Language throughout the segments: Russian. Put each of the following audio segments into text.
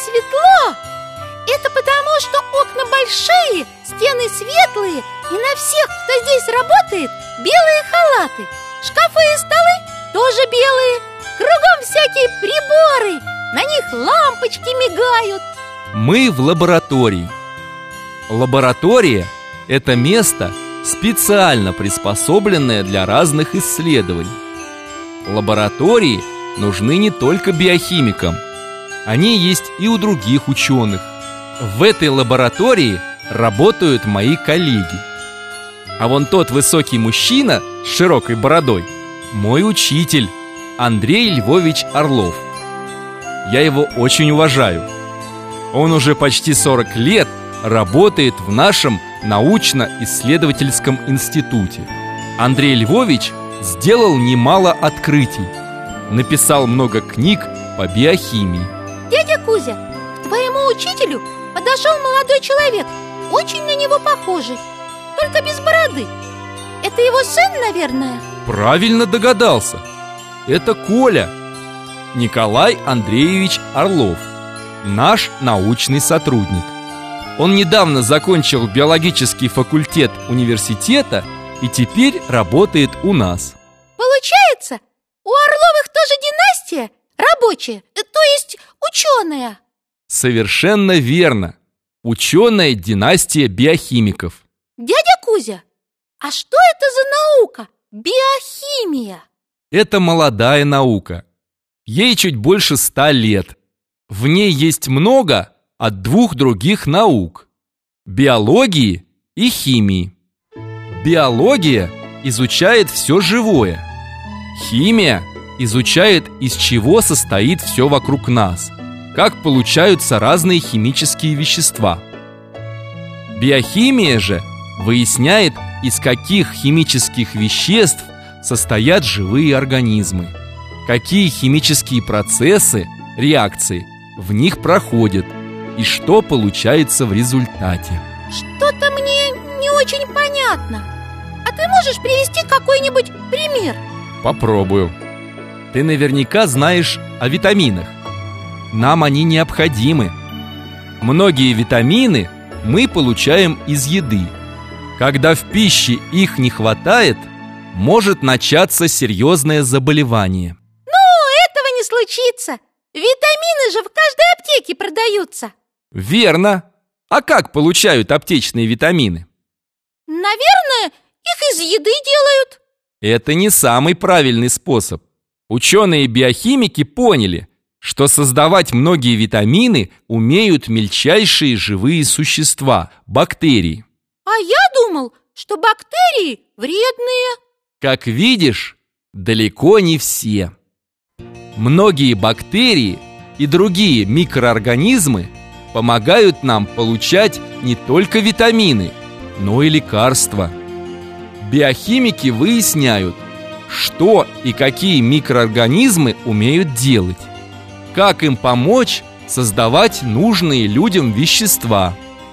светло? Это потому, что окна большие, стены светлые, и на всех, кто здесь работает, белые халаты. Шкафы и столы тоже белые. Кругом всякие приборы, на них лампочки мигают. Мы в лаборатории. Лаборатория – это место, специально приспособленное для разных исследований. Лаборатории нужны не только биохимикам. Они есть и у других ученых. В этой лаборатории работают мои коллеги. А вон тот высокий мужчина с широкой бородой – мой учитель Андрей Львович Орлов. Я его очень уважаю. Он уже почти 40 лет работает в нашем научно-исследовательском институте. Андрей Львович сделал немало открытий, написал много книг по биохимии. Дядя Кузя, к твоему учителю подошел молодой человек, очень на него похожий, только без бороды. Это его сын, наверное? Правильно догадался. Это Коля, Николай Андреевич Орлов, наш научный сотрудник. Он недавно закончил биологический факультет университета и теперь работает у нас. Получается, у Орловых тоже династия рабочая, то есть ученая? Совершенно верно. Ученая династия биохимиков. Дядя Кузя, а что это за наука? Биохимия? Это молодая наука. Ей чуть больше 100 лет. В ней есть много от двух других наук – биологии и химии. Биология изучает все живое. Химия изучает, из чего состоит все вокруг нас, как получаются разные химические вещества. Биохимия же выясняет, из каких химических веществ состоят живые организмы, какие химические процессы, реакции в них проходят и что получается в результате. Что-то мне не очень понятно. А ты можешь привести какой-нибудь пример? Попробую. Ты наверняка знаешь о витаминах. Нам они необходимы. Многие витамины мы получаем из еды. Когда в пище их не хватает, может начаться серьезное заболевание. Этого не случится. Витамины же в каждой аптеке продаются. Верно. А как получают аптечные витамины? Наверное, их из еды делают. Это не самый правильный способ. Ученые-биохимики поняли, что создавать многие витамины умеют мельчайшие живые существа – бактерии. А я думал, что бактерии вредные. Как видишь, далеко не все. Многие бактерии и другие микроорганизмы помогают нам получать не только витамины, но и лекарства. Биохимики выясняют, что и какие микроорганизмы умеют делать, как им помочь создавать нужные людям вещества.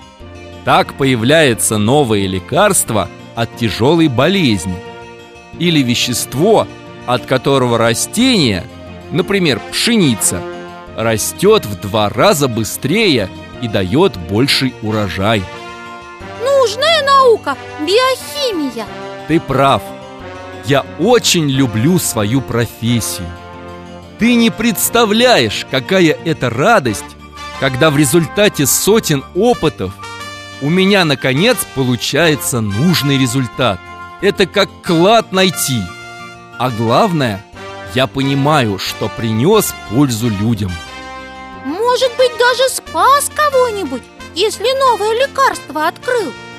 Так появляется новое лекарство от тяжелой болезни или вещество, от которого растение, например, пшеница, растет в 2 раза быстрее и дает больший урожай. Нужная наука – биохимия. Ты прав. Я очень люблю свою профессию. Ты не представляешь, какая это радость, когда в результате сотен опытов у меня, наконец, получается нужный результат. Это как клад найти. А главное, я понимаю, что принес пользу людям. Может быть, даже спас кого-нибудь, если новое лекарство открыл.